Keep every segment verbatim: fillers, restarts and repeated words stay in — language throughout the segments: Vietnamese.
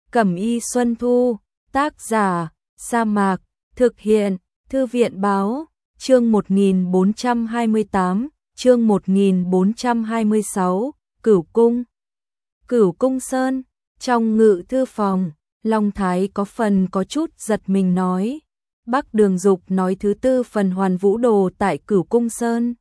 Cẩm y Xuân Thu, tác giả, Sa Mạc, thực hiện, Thư viện Báo, chương một nghìn bốn trăm hai mươi tám, chương một nghìn bốn trăm hai mươi sáu, Cửu Cung. Cửu Cung Sơn, trong ngự thư phòng, Long Thái có phần có chút giật mình nói. Bắc Đường Dục nói thứ tư phần Hoàn Vũ Đồ tại Cửu Cung Sơn.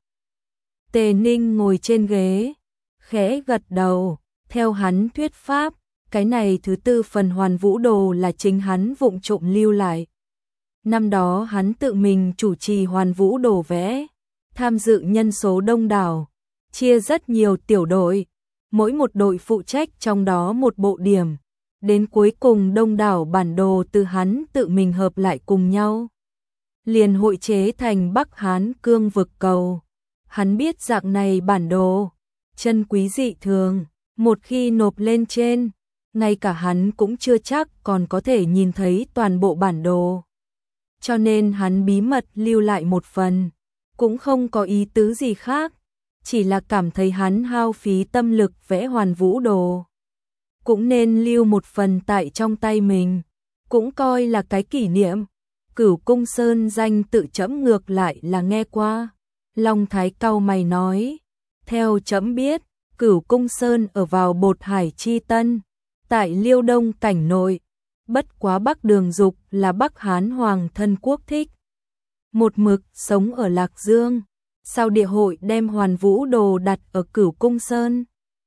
Tề Ninh ngồi trên ghế, khẽ gật đầu, theo hắn thuyết pháp, cái này thứ tư phần Hoàn Vũ Đồ là chính hắn vụng trộm lưu lại. Năm đó hắn tự mình chủ trì Hoàn Vũ Đồ vẽ, tham dự nhân số đông đảo, chia rất nhiều tiểu đội, mỗi một đội phụ trách trong đó một bộ điểm, đến cuối cùng đông đảo bản đồ từ hắn tự mình hợp lại cùng nhau, liền hội chế thành Bắc Hán Cương Vực Cầu. Hắn biết dạng này bản đồ chân quý dị thường, một khi nộp lên trên, ngay cả hắn cũng chưa chắc còn có thể nhìn thấy toàn bộ bản đồ. Cho nên hắn bí mật lưu lại một phần, cũng không có ý tứ gì khác, chỉ là cảm thấy hắn hao phí tâm lực vẽ Hoàn Vũ Đồ, cũng nên lưu một phần tại trong tay mình, cũng coi là cái kỷ niệm. Cửu Cung Sơn danh tự trẫm ngược lại là nghe qua. Long Thái cau mày nói, theo trẫm biết, Cửu Cung Sơn ở vào Bột Hải Chi Tân, tại Liêu Đông cảnh nội, bất quá Bắc Đường Dục là Bắc Hán Hoàng thân quốc thích, một mực sống ở Lạc Dương, sao địa hội đem Hoàn Vũ Đồ đặt ở Cửu Cung Sơn?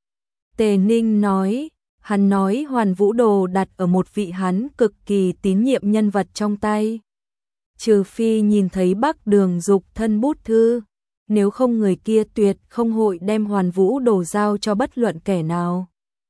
Tề Ninh nói, hắn nói Hoàn Vũ Đồ đặt ở một vị hắn cực kỳ tín nhiệm nhân vật trong tay. Trừ phi nhìn thấy Bắc Đường Dục thân bút thư, nếu không người kia tuyệt không hội đem Hoàn Vũ Đồ giao cho bất luận kẻ nào.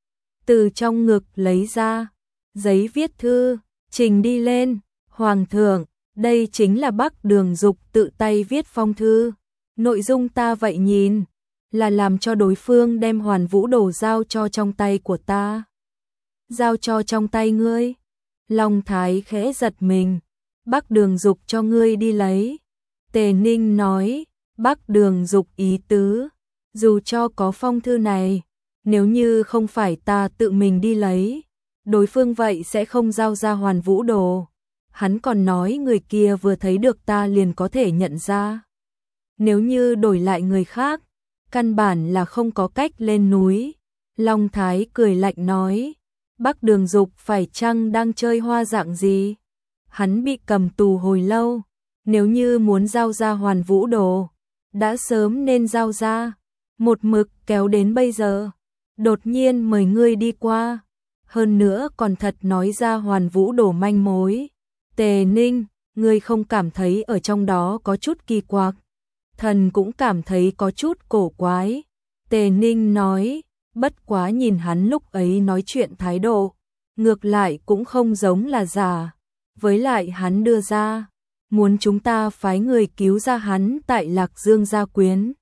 Từ trong ngực lấy ra giấy viết thư, trình đi lên, Hoàng thượng, đây chính là Bắc Đường Dục tự tay viết phong thư. Nội dung ta vậy nhìn, là làm cho đối phương đem Hoàn Vũ Đồ giao cho trong tay của ta. Giao cho trong tay ngươi. Long Thái khẽ giật mình, Bắc Đường Dục cho ngươi đi lấy. Tề Ninh nói, Bắc Đường Dục ý tứ, dù cho có phong thư này, nếu như không phải ta tự mình đi lấy, đối phương vậy sẽ không giao ra Hoàn Vũ Đồ. Hắn còn nói người kia vừa thấy được ta liền có thể nhận ra. Nếu như đổi lại người khác, căn bản là không có cách lên núi. Long Thái cười lạnh nói, Bắc Đường Dục phải chăng đang chơi hoa dạng gì? Hắn bị cầm tù hồi lâu, nếu như muốn giao ra Hoàn Vũ Đồ, đã sớm nên giao ra, một mực kéo đến bây giờ, đột nhiên mời ngươi đi qua, hơn nữa còn thật nói ra Hoàn Vũ Đồ manh mối. Tề Ninh, ngươi không cảm thấy ở trong đó có chút kỳ quặc? Thần cũng cảm thấy có chút cổ quái. Tề Ninh nói, bất quá nhìn hắn lúc ấy nói chuyện thái độ, ngược lại cũng không giống là giả. Với lại hắn đưa ra, muốn chúng ta phái người cứu ra hắn tại Lạc Dương gia quyến.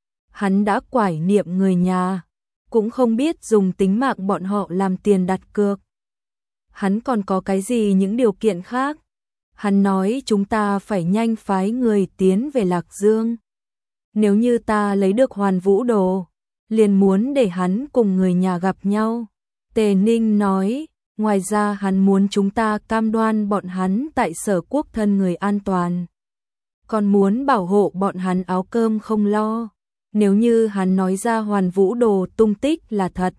Hắn đã quải niệm người nhà, cũng không biết dùng tính mạng bọn họ làm tiền đặt cược. Hắn còn có cái gì những điều kiện khác? Hắn nói chúng ta phải nhanh phái người tiến về Lạc Dương. Nếu như ta lấy được Hoàn Vũ Đồ, liền muốn để hắn cùng người nhà gặp nhau. Tề Ninh nói, ngoài ra hắn muốn chúng ta cam đoan bọn hắn tại Sở Quốc thân người an toàn, còn muốn bảo hộ bọn hắn áo cơm không lo. Nếu như hắn nói ra Hoàn Vũ Đồ tung tích là thật,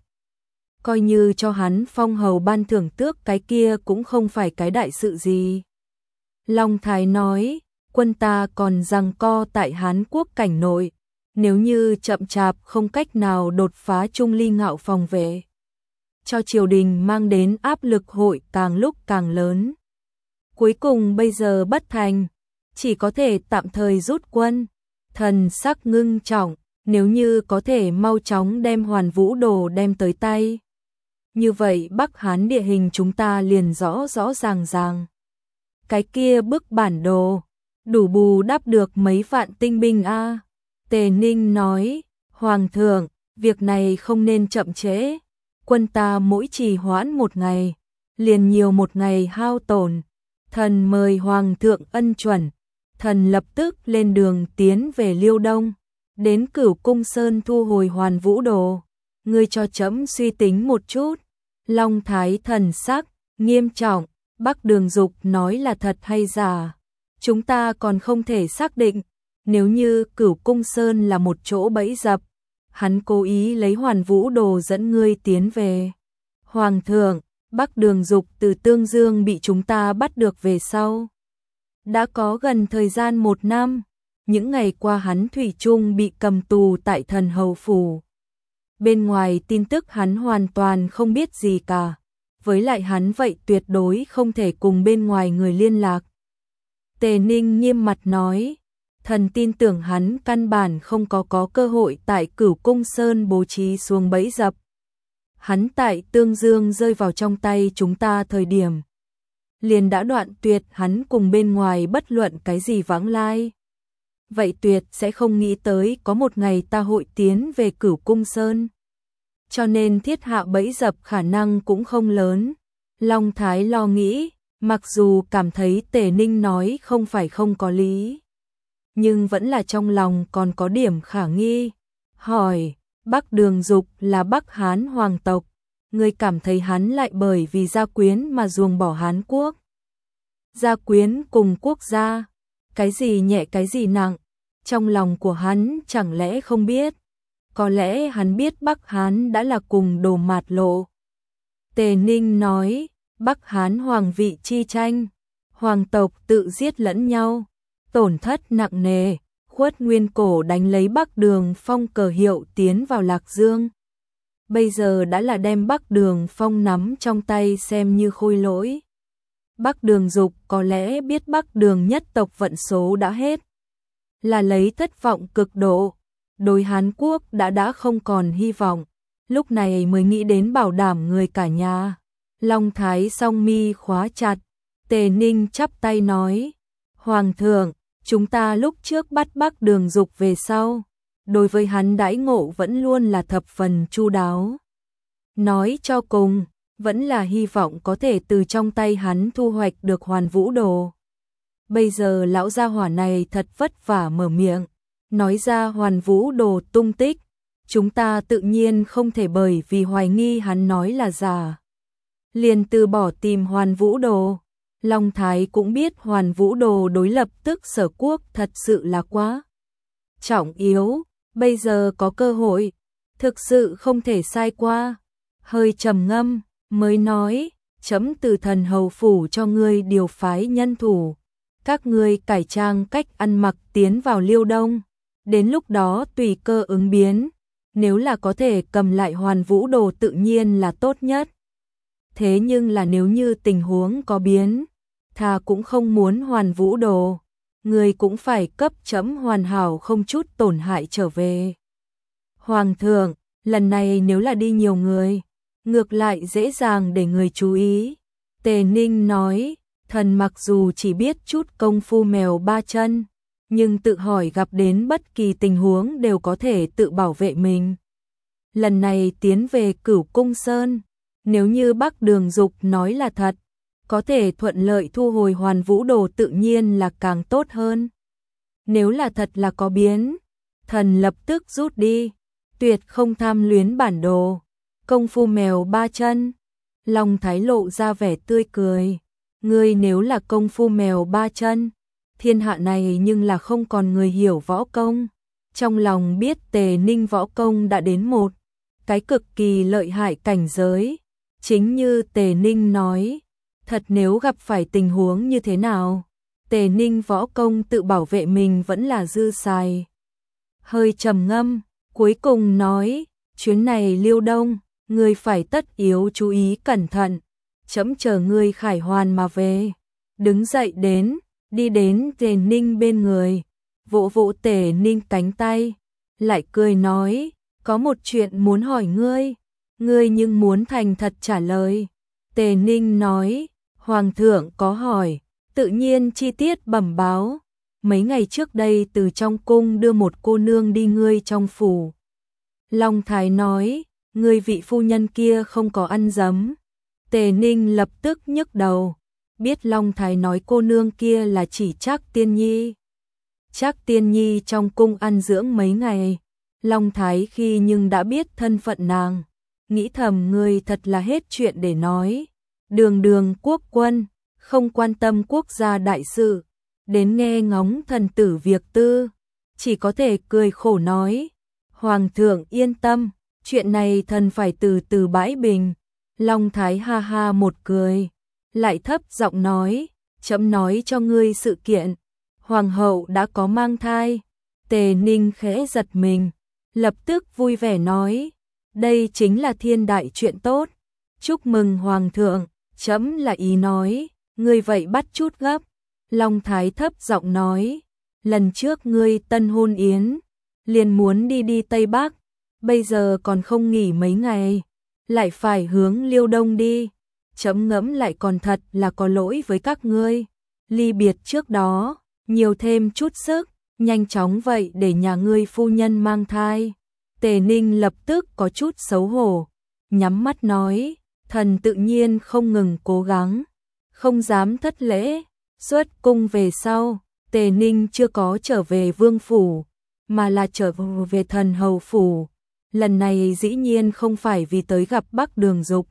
coi như cho hắn phong hầu ban thưởng tước cái kia cũng không phải cái đại sự gì. Long Thái nói, quân ta còn giằng co tại Hán Quốc cảnh nội, nếu như chậm chạp không cách nào đột phá Trung Ly Ngạo phòng vệ, cho triều đình mang đến áp lực hội càng lúc càng lớn. Cuối cùng bây giờ bất thành, chỉ có thể tạm thời rút quân. Thần sắc ngưng trọng, nếu như có thể mau chóng đem Hoàn Vũ Đồ đem tới tay, như vậy Bắc Hán địa hình chúng ta liền rõ rõ ràng ràng. Cái kia bức bản đồ, đủ bù đắp được mấy vạn tinh binh a. À. Tề Ninh nói, Hoàng thượng, việc này không nên chậm trễ. Quân ta mỗi trì hoãn một ngày, liền nhiều một ngày hao tổn. Thần mời Hoàng thượng ân chuẩn. Thần lập tức lên đường tiến về Liêu Đông, đến Cửu Cung Sơn thu hồi Hoàn Vũ Đồ. Ngươi cho trẫm suy tính một chút. Long Thái thần sắc nghiêm trọng, Bắc Đường Dục nói là thật hay giả, chúng ta còn không thể xác định, nếu như Cửu Cung Sơn là một chỗ bẫy dập, hắn cố ý lấy Hoàn Vũ Đồ dẫn ngươi tiến về. Hoàng thượng, Bắc Đường Dục từ Tương Dương bị chúng ta bắt được về sau. Đã có gần thời gian một năm, những ngày qua hắn thủy chung bị cầm tù tại Thần Hầu Phủ. Bên ngoài tin tức hắn hoàn toàn không biết gì cả, với lại hắn vậy tuyệt đối không thể cùng bên ngoài người liên lạc. Tề Ninh nghiêm mặt nói, thần tin tưởng hắn căn bản không có có cơ hội tại Cửu Cung Sơn bố trí xuống bẫy dập. Hắn tại Tương Dương rơi vào trong tay chúng ta thời điểm, liền đã đoạn tuyệt hắn cùng bên ngoài bất luận cái gì vãng lai. Vậy tuyệt sẽ không nghĩ tới có một ngày ta hội tiến về Cửu Cung Sơn. Cho nên thiết hạ bẫy dập khả năng cũng không lớn. Long Thái lo nghĩ, mặc dù cảm thấy Tề Ninh nói không phải không có lý, nhưng vẫn là trong lòng còn có điểm khả nghi. Hỏi, Bắc Đường Dục là Bắc Hán hoàng tộc, người cảm thấy hắn lại bởi vì gia quyến mà ruồng bỏ Hán quốc? Gia quyến cùng quốc gia, cái gì nhẹ cái gì nặng, trong lòng của hắn chẳng lẽ không biết? Có lẽ hắn biết Bắc Hán đã là cùng đồ mạt lộ. Tề Ninh nói, Bắc Hán hoàng vị chi tranh, hoàng tộc tự giết lẫn nhau, tổn thất nặng nề, Khuất Nguyên Cổ đánh lấy Bắc Đường Phong cờ hiệu tiến vào Lạc Dương. Bây giờ đã là đem Bắc Đường Phong nắm trong tay xem như khôi lỗi. Bắc Đường Dục có lẽ biết Bắc Đường nhất tộc vận số đã hết, là lấy thất vọng cực độ, đối Hán Quốc đã đã không còn hy vọng, lúc này mới nghĩ đến bảo đảm người cả nhà. Long Thái song mi khóa chặt, Tề Ninh chắp tay nói, Hoàng thượng, chúng ta lúc trước bắt Bắc Đường Dục về sau, đối với hắn đãi ngộ vẫn luôn là thập phần chu đáo. Nói cho cùng, vẫn là hy vọng có thể từ trong tay hắn thu hoạch được Hoàn Vũ Đồ. Bây giờ lão gia hỏa này thật vất vả mở miệng, nói ra Hoàn Vũ Đồ tung tích, chúng ta tự nhiên không thể bởi vì hoài nghi hắn nói là giả, liền từ bỏ tìm Hoàn Vũ Đồ. Long Thái cũng biết Hoàn Vũ Đồ đối lập tức Sở Quốc thật sự là quá trọng yếu, bây giờ có cơ hội, thực sự không thể sai qua. Hơi trầm ngâm, mới nói, chấm từ Thần Hầu Phủ cho ngươi điều phái nhân thủ, các ngươi cải trang cách ăn mặc tiến vào Liêu Đông, đến lúc đó tùy cơ ứng biến, nếu là có thể cầm lại Hoàn Vũ Đồ tự nhiên là tốt nhất. Thế nhưng là nếu như tình huống có biến, thà cũng không muốn Hoàn Vũ Đồ, người cũng phải cấp chấm hoàn hảo không chút tổn hại trở về. Hoàng thượng, lần này nếu là đi nhiều người, ngược lại dễ dàng để người chú ý. Tề Ninh nói, thần mặc dù chỉ biết chút công phu mèo ba chân, nhưng tự hỏi gặp đến bất kỳ tình huống đều có thể tự bảo vệ mình. Lần này tiến về Cửu Cung Sơn, nếu như Bắc Đường Dục nói là thật, có thể thuận lợi thu hồi Hoàn Vũ Đồ tự nhiên là càng tốt hơn. Nếu là thật là có biến, thần lập tức rút đi, tuyệt không tham luyến bản đồ. Công phu mèo ba chân, Long Thái lộ ra vẻ tươi cười, ngươi nếu là công phu mèo ba chân, thiên hạ này nhưng là không còn người hiểu võ công. Trong lòng biết Tề Ninh võ công đã đến một cái cực kỳ lợi hại cảnh giới, chính như Tề Ninh nói, thật nếu gặp phải tình huống như thế nào, Tề Ninh võ công tự bảo vệ mình vẫn là dư xài. Hơi trầm ngâm, cuối cùng nói, chuyến này Liêu Đông, ngươi phải tất yếu chú ý cẩn thận, chấm chờ ngươi khải hoàn mà về. Đứng dậy đến, đi đến Tề Ninh bên người, vỗ vỗ Tề Ninh cánh tay, lại cười nói, có một chuyện muốn hỏi ngươi, ngươi nhưng muốn thành thật trả lời. Tề Ninh nói, Hoàng thượng có hỏi, tự nhiên chi tiết bẩm báo. Mấy ngày trước đây từ trong cung đưa một cô nương đi ngươi trong phủ. Long Thái nói, ngươi vị phu nhân kia không có ăn dấm. Tề Ninh lập tức nhức đầu, biết Long Thái nói cô nương kia là chỉ Trác Tiên Nhi. Trác Tiên Nhi trong cung ăn dưỡng mấy ngày, Long Thái khi nhưng đã biết thân phận nàng, nghĩ thầm ngươi thật là hết chuyện để nói. đường đường quốc quân, không quan tâm quốc gia đại sự, đến nghe ngóng thần tử việc tư, chỉ có thể cười khổ nói, Hoàng thượng yên tâm, chuyện này thần phải từ từ bãi bình. Long Thái ha ha một cười, lại thấp giọng nói, chấm nói cho ngươi sự kiện, Hoàng hậu đã có mang thai. Tề Ninh khẽ giật mình, lập tức vui vẻ nói, đây chính là thiên đại chuyện tốt, chúc mừng Hoàng thượng, chấm là ý nói, ngươi vậy bắt chút gấp. Long Thái thấp giọng nói, lần trước ngươi tân hôn yến, liền muốn đi đi Tây Bắc, bây giờ còn không nghỉ mấy ngày, lại phải hướng Liêu Đông đi, chấm ngẫm lại còn thật là có lỗi với các ngươi, ly biệt trước đó, nhiều thêm chút sức, nhanh chóng vậy để nhà ngươi phu nhân mang thai. Tề Ninh lập tức có chút xấu hổ, nhắm mắt nói, thần tự nhiên không ngừng cố gắng, không dám thất lễ. Xuất cung về sau, Tề Ninh chưa có trở về vương phủ, mà là trở về thần hầu phủ. Lần này dĩ nhiên không phải vì tới gặp Bắc Đường Dục.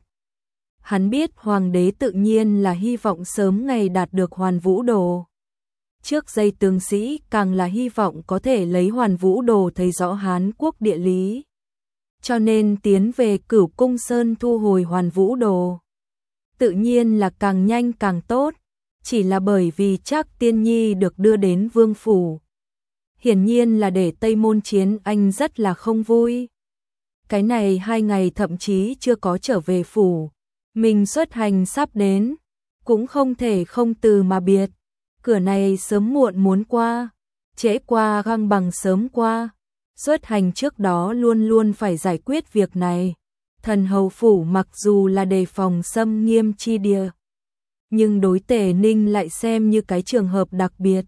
Hắn biết hoàng đế tự nhiên là hy vọng sớm ngày đạt được Hoàn Vũ Đồ. Trước dây tướng sĩ càng là hy vọng có thể lấy Hoàn Vũ Đồ thấy rõ Hán quốc địa lý. Cho nên tiến về Cửu Cung Sơn thu hồi Hoàn Vũ Đồ. Tự nhiên là càng nhanh càng tốt, chỉ là bởi vì Trác Tiên Nhi được đưa đến vương phủ. Hiển nhiên là để Tây Môn Chiến Anh rất là không vui. Cái này hai ngày thậm chí chưa có trở về phủ, mình xuất hành sắp đến, cũng không thể không từ mà biệt. Cửa này sớm muộn muốn qua, trễ qua găng bằng sớm qua. Xuất hành trước đó luôn luôn phải giải quyết việc này. Thần hầu phủ mặc dù là đề phòng xâm nghiêm chi địa, nhưng đối Tề Ninh lại xem như cái trường hợp đặc biệt.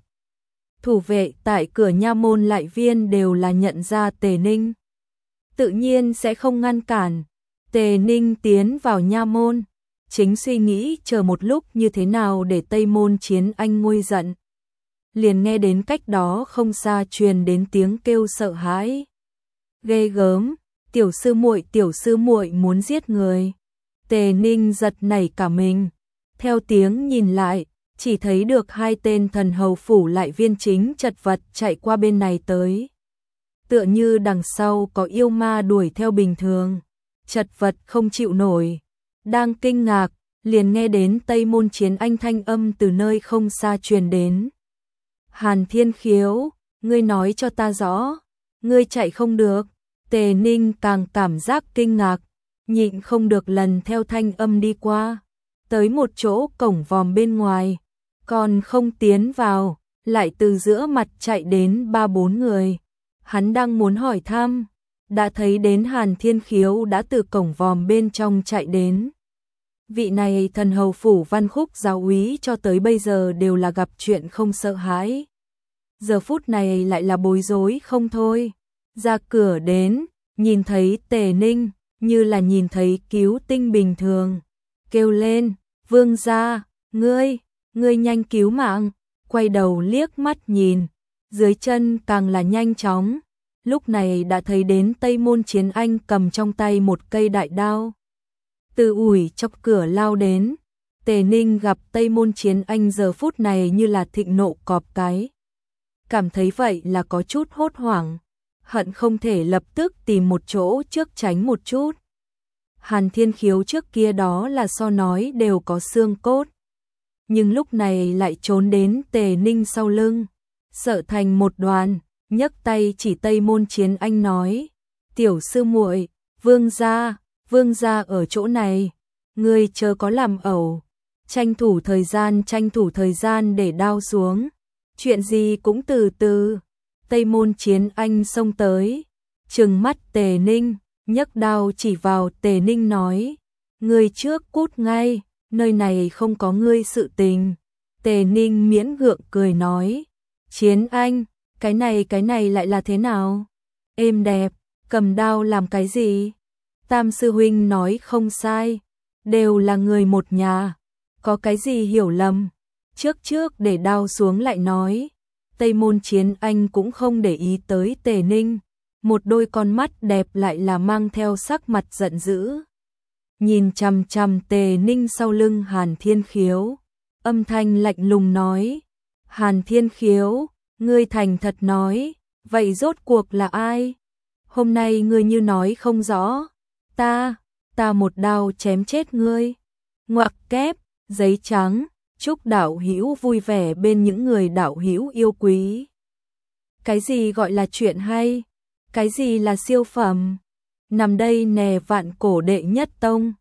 Thủ vệ tại cửa nha môn lại viên đều là nhận ra Tề Ninh, tự nhiên sẽ không ngăn cản. Tề Ninh tiến vào nha môn, chính suy nghĩ chờ một lúc như thế nào để Tây Môn Chiến Anh nguôi giận. Liền nghe đến cách đó không xa truyền đến tiếng kêu sợ hãi. Ghê gớm, tiểu sư muội, tiểu sư muội muốn giết người. Tề Ninh giật nảy cả mình, theo tiếng nhìn lại, chỉ thấy được hai tên thần hầu phủ lại viên chính chật vật chạy qua bên này tới. Tựa như đằng sau có yêu ma đuổi theo bình thường, chật vật không chịu nổi. Đang kinh ngạc, liền nghe đến Tây Môn Chiến Anh thanh âm từ nơi không xa truyền đến. Hàn Thiên Khiếu, ngươi nói cho ta rõ, ngươi chạy không được. Tề Ninh càng cảm giác kinh ngạc, nhịn không được lần theo thanh âm đi qua, tới một chỗ cổng vòm bên ngoài, còn không tiến vào, lại từ giữa mặt chạy đến ba bốn người. Hắn đang muốn hỏi thăm, đã thấy đến Hàn Thiên Khiếu đã từ cổng vòm bên trong chạy đến. Vị này thần hầu phủ Văn Khúc giáo úy cho tới bây giờ đều là gặp chuyện không sợ hãi. Giờ phút này lại là bối rối không thôi. Ra cửa đến, nhìn thấy Tề Ninh, như là nhìn thấy cứu tinh bình thường. Kêu lên, vương gia, ngươi, ngươi nhanh cứu mạng. Quay đầu liếc mắt nhìn, dưới chân càng là nhanh chóng. Lúc này đã thấy đến Tây Môn Chiến Anh cầm trong tay một cây đại đao, từ ủi chọc cửa lao đến. Tề Ninh gặp Tây Môn Chiến Anh giờ phút này như là thịnh nộ cọp cái. Cảm thấy vậy là có chút hốt hoảng, hận không thể lập tức tìm một chỗ trước tránh một chút. Hàn Thiên Khiếu trước kia đó là so nói đều có xương cốt, nhưng lúc này lại trốn đến Tề Ninh sau lưng, sợ thành một đoàn, nhấc tay chỉ Tây Môn Chiến Anh nói, tiểu sư muội, vương gia, vương gia ở chỗ này, ngươi chớ có làm ẩu, tranh thủ thời gian, tranh thủ thời gian để đao xuống, chuyện gì cũng từ từ. Tây Môn Chiến Anh xông tới, trừng mắt Tề Ninh, nhấc đao chỉ vào Tề Ninh nói, ngươi trước cút ngay, nơi này không có ngươi sự tình. Tề Ninh miễn gượng cười nói, Chiến Anh, cái này cái này lại là thế nào? Êm đẹp, cầm đao làm cái gì? Tam sư huynh nói không sai, đều là người một nhà, có cái gì hiểu lầm? Trước trước để đao xuống lại nói. Tây Môn Chiến Anh cũng không để ý tới Tề Ninh, một đôi con mắt đẹp lại là mang theo sắc mặt giận dữ. nhìn chằm chằm Tề Ninh sau lưng Hàn Thiên Khiếu, âm thanh lạnh lùng nói, Hàn Thiên Khiếu, ngươi thành thật nói, vậy rốt cuộc là ai? Hôm nay ngươi như nói không rõ, ta, ta một đao chém chết ngươi. Ngoặc kép, giấy trắng, chúc đạo hữu vui vẻ bên những người đạo hữu yêu quý. Cái gì gọi là chuyện hay? Cái gì là siêu phẩm? Nằm đây nè vạn cổ đệ nhất tông.